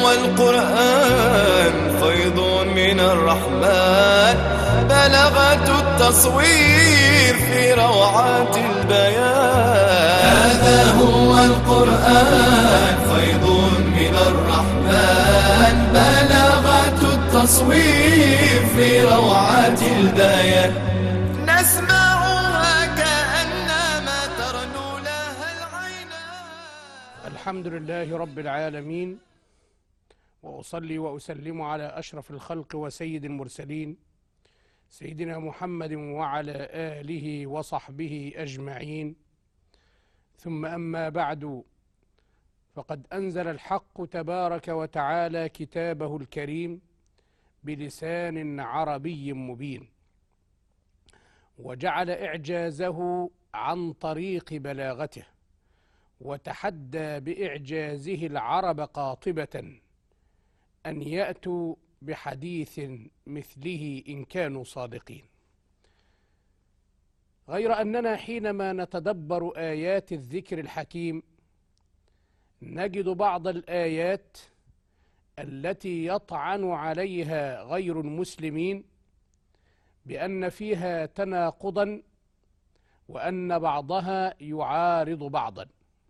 هو القرآن فيض من الرحمن، بلغة التصوير في روعات البيان. هذا هو القرآن فيض من الرحمن، بلغة التصوير في روعات البيان. نسمعها كأنما ترنو لها العينان. الحمد لله رب العالمين، وأصلي وأسلم على أشرف الخلق وسيد المرسلين سيدنا محمد وعلى آله وصحبه أجمعين. ثم أما بعد، فقد أنزل الحق تبارك وتعالى كتابه الكريم بلسان عربي مبين، وجعل إعجازه عن طريق بلاغته، وتحدى بإعجازه العرب قاطبة أن يأتوا بحديث مثله إن كانوا صادقين. غير أننا حينما نتدبر آيات الذكر الحكيم نجد بعض الآيات التي يطعن عليها غير المسلمين بأن فيها تناقضا، وأن بعضها يعارض بعضا.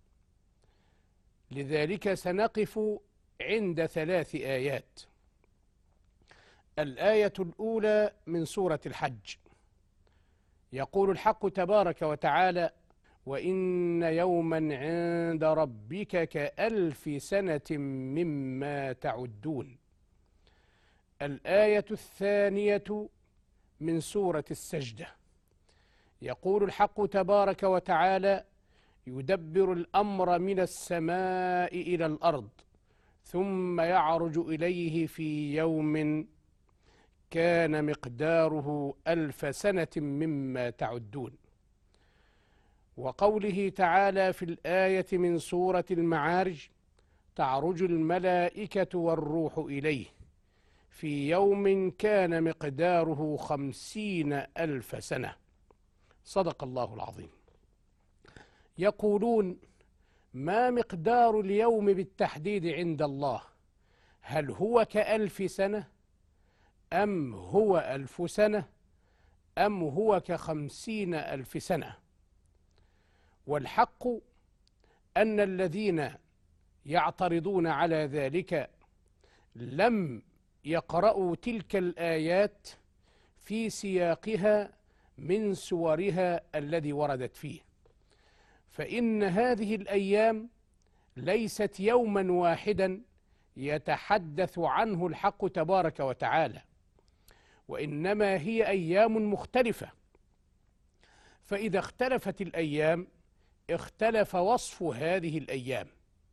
لذلك سنقف عند 3 آيات. الآية الأولى من سورة الحج، يقول الحق تبارك وتعالى: وإن يوما عند ربك كألف سنة مما تعدون. الآية الثانية من سورة السجدة، يقول الحق تبارك وتعالى: يدبر الأمر من السماء إلى الأرض ثم يعرج إليه في يوم كان مقداره 1000 سنة مما تعدون. وقوله تعالى في الآية من سورة المعارج: تعرج الملائكة والروح إليه في يوم كان مقداره 50,000 سنة. صدق الله العظيم. يقولون: ما مقدار اليوم بالتحديد عند الله؟ هل هو ك1000 سنة، أم هو 1000 سنة، أم هو ك50,000 سنة؟ والحق أن الذين يعترضون على ذلك لم يقرأوا تلك الآيات في سياقها من سورها الذي وردت فيه، فإن هذه الأيام ليست يوما واحدا يتحدث عنه الحق تبارك وتعالى، وإنما هي أيام مختلفة. فإذا اختلفت الأيام اختلف وصف هذه الأيام،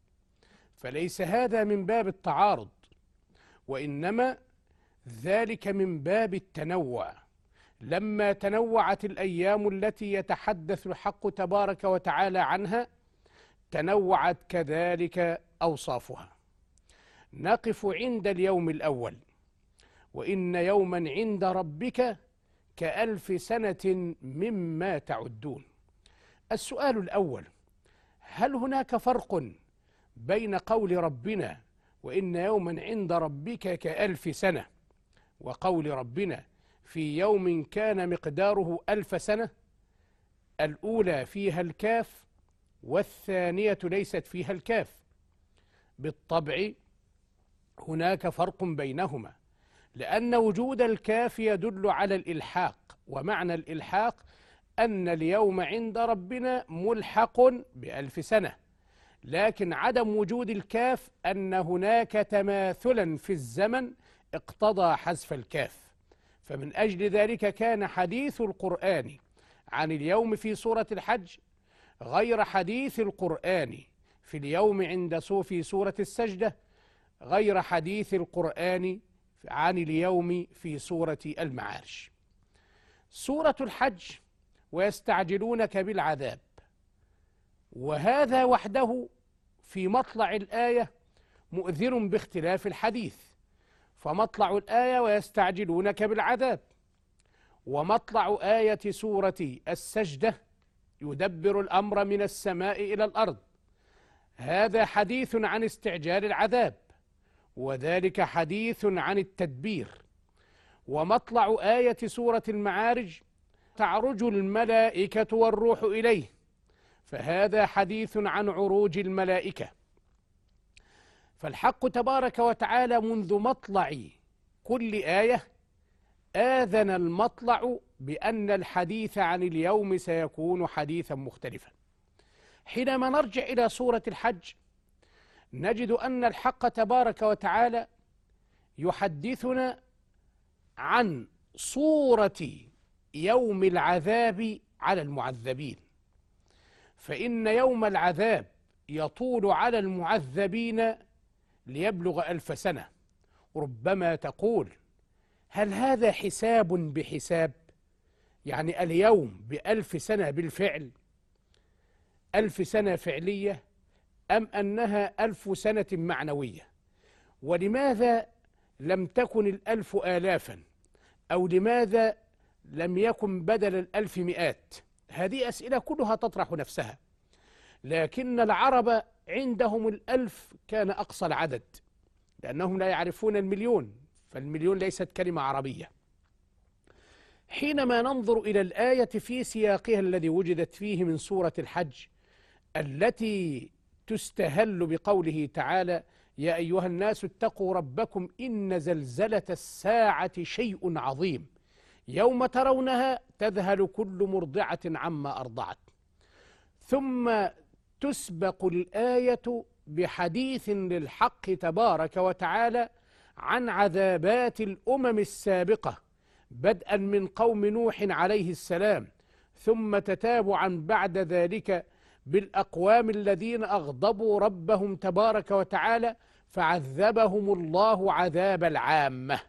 فليس هذا من باب التعارض، وإنما ذلك من باب التنوع. لما تنوعت الأيام التي يتحدث الحق تبارك وتعالى عنها تنوعت كذلك أوصافها. نقف عند اليوم الأول: وإن يوما عند ربك ك1000 سنة مما تعدون. السؤال الأول: هل هناك فرق بين قول ربنا وإن يوما عند ربك ك1000 سنة وقول ربنا في يوم كان مقداره 1000 سنة؟ الأولى فيها الكاف والثانية ليست فيها الكاف. بالطبع هناك فرق بينهما، لأن وجود الكاف يدل على الإلحاق، ومعنى الإلحاق أن اليوم عند ربنا ملحق ب1000 سنة، لكن عدم وجود الكاف أن هناك تماثلا في الزمن اقتضى حذف الكاف. فمن أجل ذلك كان حديث القرآن عن اليوم في سورة الحج غير حديث القرآن في اليوم في سورة السجدة، غير حديث القرآن عن اليوم في سورة المعارج. سورة الحج: ويستعجلونك بالعذاب، وهذا وحده في مطلع الآية مؤذر باختلاف الحديث. فمطلع الآية ويستعجلونك بالعذاب، ومطلع آية سورة السجدة يدبر الأمر من السماء إلى الأرض، هذا حديث عن استعجال العذاب، وذلك حديث عن التدبير. ومطلع آية سورة المعارج: تعرج الملائكة والروح إليه، فهذا حديث عن عروج الملائكة. فالحق تبارك وتعالى منذ مطلع كل آية آذن المطلع بأن الحديث عن اليوم سيكون حديثا مختلفا. حينما نرجع إلى سورة الحج نجد أن الحق تبارك وتعالى يحدثنا عن صورة يوم العذاب على المعذبين، فإن يوم العذاب يطول على المعذبين ليبلغ 1000 سنة. ربما تقول: هل هذا حساب بحساب؟ يعني اليوم ب1000 سنة بالفعل، 1000 سنة فعلية، أم أنها 1000 سنة معنوية؟ ولماذا لم تكن 1000 آلافا؟ أو لماذا لم يكن بدل 1000 مئات؟ هذه أسئلة كلها تطرح نفسها. لكن العرب عندهم 1000 كان أقصى العدد، لأنهم لا يعرفون المليون، فالمليون ليست كلمة عربية. حينما ننظر إلى الآية في سياقها الذي وجدت فيه من سورة الحج، التي تستهل بقوله تعالى: يا أيها الناس اتقوا ربكم إن زلزلة الساعة شيء عظيم يوم ترونها تذهل كل مرضعة عما أرضعت. ثم تسبق الآية بحديث للحق تبارك وتعالى عن عذابات الأمم السابقة، بدءا من قوم نوح عليه السلام، ثم تتابعا بعد ذلك بالأقوام الذين أغضبوا ربهم تبارك وتعالى فعذبهم الله عذاب العامة،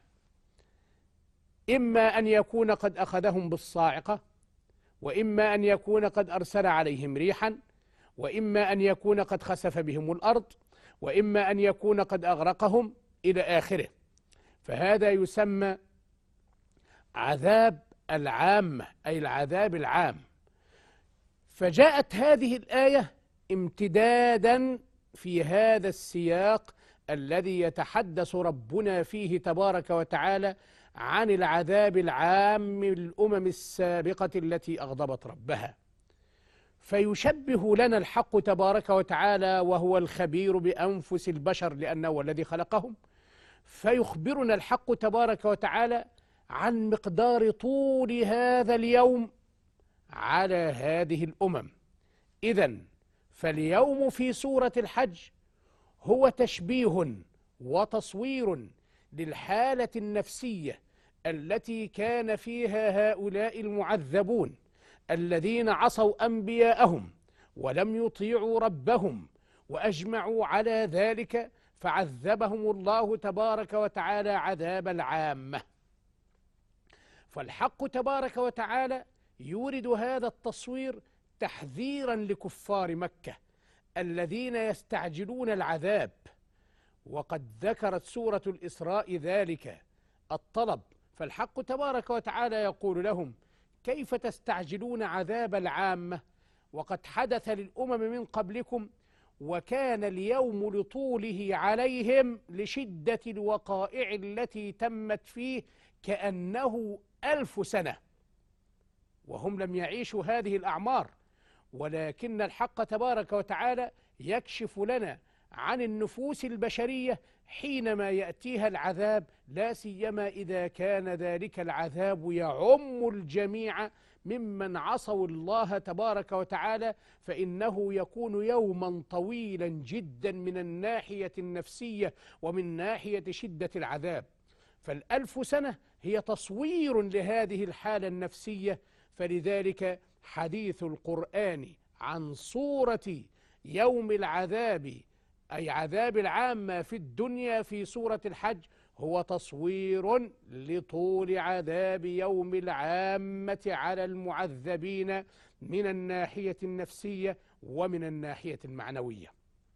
إما أن يكون قد أخذهم بالصاعقة، وإما أن يكون قد أرسل عليهم ريحا، وإما أن يكون قد خسف بهم الأرض، وإما أن يكون قد أغرقهم إلى آخره. فهذا يسمى عذاب العامة، أي العذاب العام. فجاءت هذه الآية امتدادا في هذا السياق الذي يتحدث ربنا فيه تبارك وتعالى عن العذاب العام للأمم السابقة التي أغضبت ربها. فيشبه لنا الحق تبارك وتعالى، وهو الخبير بأنفس البشر لأنه هو الذي خلقهم، فيخبرنا الحق تبارك وتعالى عن مقدار طول هذا اليوم على هذه الأمم. إذن فاليوم في سورة الحج هو تشبيه وتصوير للحالة النفسية التي كان فيها هؤلاء المعذبون الذين عصوا أنبياءهم ولم يطيعوا ربهم وأجمعوا على ذلك، فعذبهم الله تبارك وتعالى عذاب العامة. فالحق تبارك وتعالى يورد هذا التصوير تحذيرا لكفار مكة الذين يستعجلون العذاب، وقد ذكرت سورة الإسراء ذلك الطلب. فالحق تبارك وتعالى يقول لهم: كيف تستعجلون عذاب العامة وقد حدث للأمم من قبلكم، وكان اليوم لطوله عليهم لشدة الوقائع التي تمت فيه كأنه 1000 سنة، وهم لم يعيشوا هذه الأعمار. ولكن الحق تبارك وتعالى يكشف لنا عن النفوس البشرية حينما يأتيها العذاب، لا سيما إذا كان ذلك العذاب يعم الجميع ممن عصوا الله تبارك وتعالى، فإنه يكون يوما طويلا جدا من الناحية النفسية ومن ناحية شدة العذاب. فال1000 سنة هي تصوير لهذه الحالة النفسية. فلذلك حديث القرآن عن صورة يوم العذاب، أي عذاب العامة في الدنيا في سورة الحج، هو تصوير لطول عذاب يوم العامة على المعذبين من الناحية النفسية ومن الناحية المعنوية.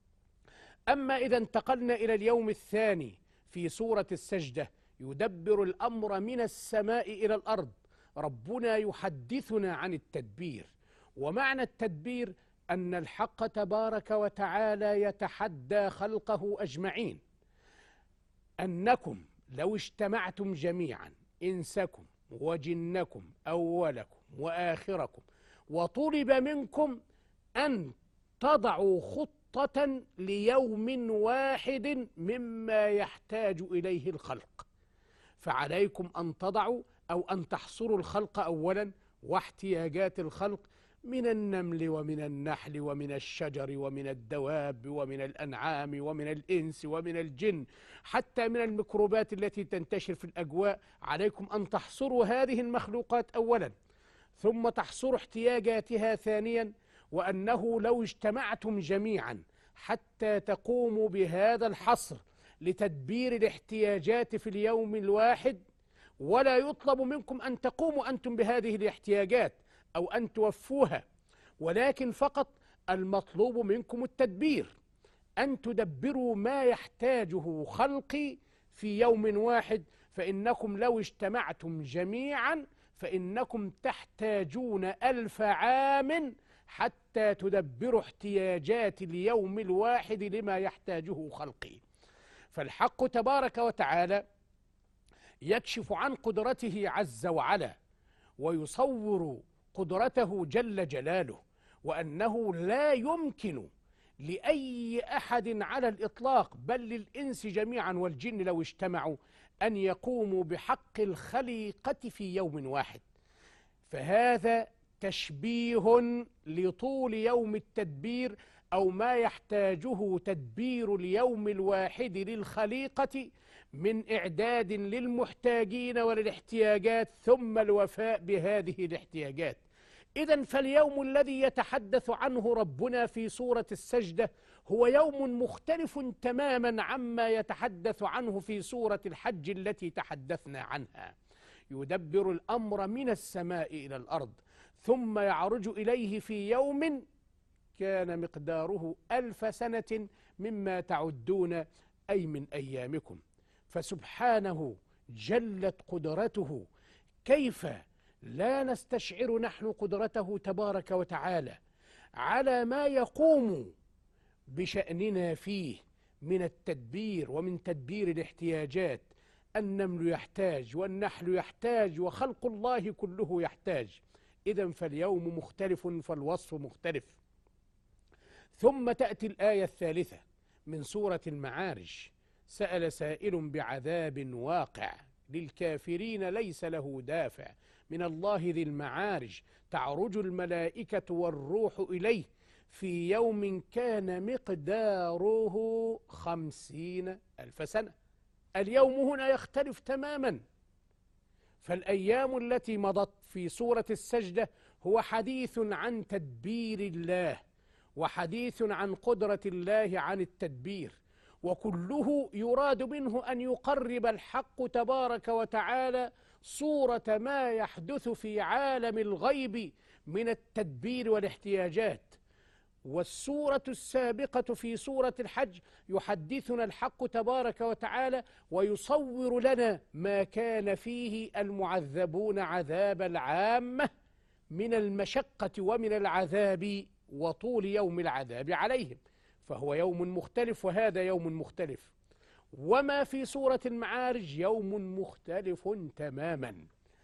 أما إذا انتقلنا إلى اليوم الثاني في سورة السجدة، يدبر الأمر من السماء إلى الأرض. ربنا يحدثنا عن التدبير، ومعنى التدبير أن الحق تبارك وتعالى يتحدى خلقه أجمعين. أنكم لو اجتمعتم جميعا إنسكم وجنكم أولكم وآخركم وطلب منكم أن تضعوا خطة ليوم واحد مما يحتاج إليه الخلق، فعليكم أن تضعوا أو أن تحصروا الخلق أولا واحتياجات الخلق من النمل ومن النحل ومن الشجر ومن الدواب ومن الأنعام ومن الإنس ومن الجن حتى من الميكروبات التي تنتشر في الأجواء. عليكم أن تحصروا هذه المخلوقات أولا، ثم تحصروا احتياجاتها ثانيا، وأنه لو اجتمعتم جميعا حتى تقوموا بهذا الحصر لتدبير الاحتياجات في اليوم الواحد، ولا يطلب منكم أن تقوموا أنتم بهذه الاحتياجات أو أن توفوها، ولكن فقط المطلوب منكم التدبير، أن تدبروا ما يحتاجه خلقي في يوم واحد. فإنكم لو اجتمعتم جميعا فإنكم تحتاجون 1000 عام حتى تدبروا احتياجات اليوم الواحد لما يحتاجه خلقي. فالحق تبارك وتعالى يكشف عن قدرته عز وعلا ويصور قدرته جل جلاله، وأنه لا يمكن لأي أحد على الإطلاق بل للإنس جميعا والجن لو اجتمعوا أن يقوموا بحق الخليقة في يوم واحد. فهذا تشبيه لطول يوم التدبير أو ما يحتاجه تدبير اليوم الواحد للخليقة من إعداد للمحتاجين وللاحتياجات ثم الوفاء بهذه الاحتياجات. إذن فاليوم الذي يتحدث عنه ربنا في سورة السجدة هو يوم مختلف تماما عما يتحدث عنه في سورة الحج التي تحدثنا عنها. يدبر الأمر من السماء إلى الأرض ثم يعرج إليه في يوم كان مقداره 1000 سنة مما تعدون أي من أيامكم. فسبحانه جلت قدرته، كيف لا نستشعر نحن قدرته تبارك وتعالى على ما يقوم بشأننا فيه من التدبير ومن تدبير الاحتياجات. النمل يحتاج والنحل يحتاج وخلق الله كله يحتاج. إذن فاليوم مختلف فالوصف مختلف. ثم تأتي الآية الثالثة من سورة المعارج: سأل سائل بعذاب واقع للكافرين ليس له دافع من الله ذي المعارج تعرج الملائكة والروح إليه في يوم كان مقداره 50,000 سنة. اليوم هنا يختلف تماما. فالأيام التي مضت في سورة السجدة هو حديث عن تدبير الله وحديث عن قدرة الله عن التدبير، وكله يراد منه أن يقرب الحق تبارك وتعالى صورة ما يحدث في عالم الغيب من التدبير والاحتياجات. والسورة السابقة في سورة الحج يحدثنا الحق تبارك وتعالى ويصور لنا ما كان فيه المعذبون عذاب العامة من المشقة ومن العذاب وطول يوم العذاب عليهم. فهو يوم مختلف وهذا يوم مختلف. وما في سورة المعارج يوم مختلف تماما،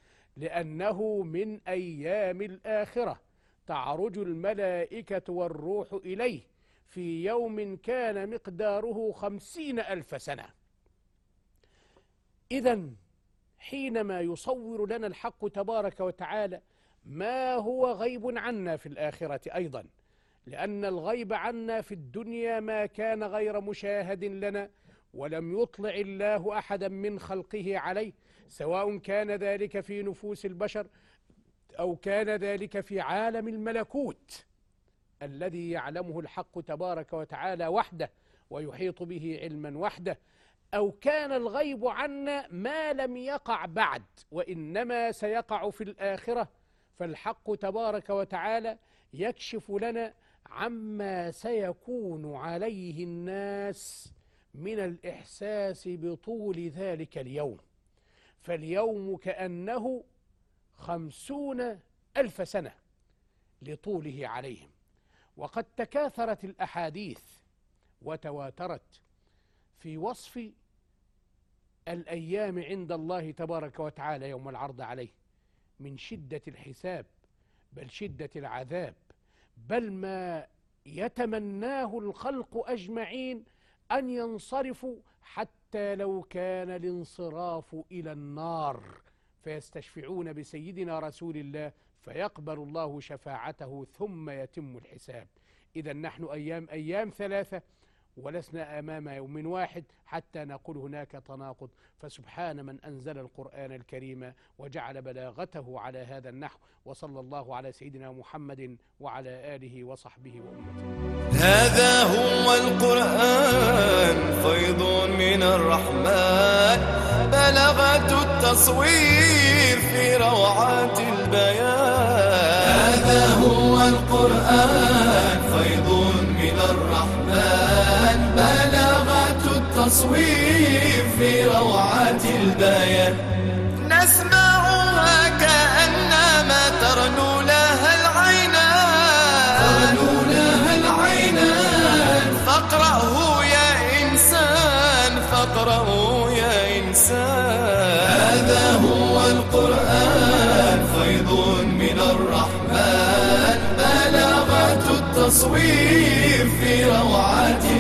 لأنه من أيام الآخرة تعرج الملائكة والروح إليه في يوم كان مقداره 50,000 سنة. إذن حينما يصور لنا الحق تبارك وتعالى ما هو غيب عنا في الآخرة أيضا، لأن الغيب عنا في الدنيا ما كان غير مشاهد لنا ولم يطلع الله أحدا من خلقه عليه، سواء كان ذلك في نفوس البشر أو كان ذلك في عالم الملكوت الذي يعلمه الحق تبارك وتعالى وحده ويحيط به علما وحده، أو كان الغيب عنا ما لم يقع بعد وإنما سيقع في الآخرة. فالحق تبارك وتعالى يكشف لنا عما سيكون عليه الناس من الإحساس بطول ذلك اليوم. فاليوم كأنه 50,000 سنة لطوله عليهم. وقد تكاثرت الأحاديث وتواترت في وصف الأيام عند الله تبارك وتعالى يوم العرض عليه من شدة الحساب، بل شدة العذاب، بل ما يتمناه الخلق أجمعين أن ينصرفوا، حتى لو كان الانصراف إلى النار، فيستشفعون بسيدنا رسول الله فيقبل الله شفاعته ثم يتم الحساب. إذا نحن أيام ثلاثة ولسنا أمام يوم واحد حتى نقول هناك تناقض. فسبحان من أنزل القرآن الكريم وجعل بلاغته على هذا النحو، وصلى الله على سيدنا محمد وعلى آله وصحبه وأمته. هذا هو القرآن فيض من الرحمن، بلغة التصوير في روعات البيان. هذا هو القرآن فيض من الرحمن، بلغة التصوير في روعات البيان. نسمعها كأنما ترنو لها العينان، فاقرأه يا إنسان، فاقرأه يا إنسان. هذا هو القرآن فيض من الرحمن، بلغة التصوير في روعات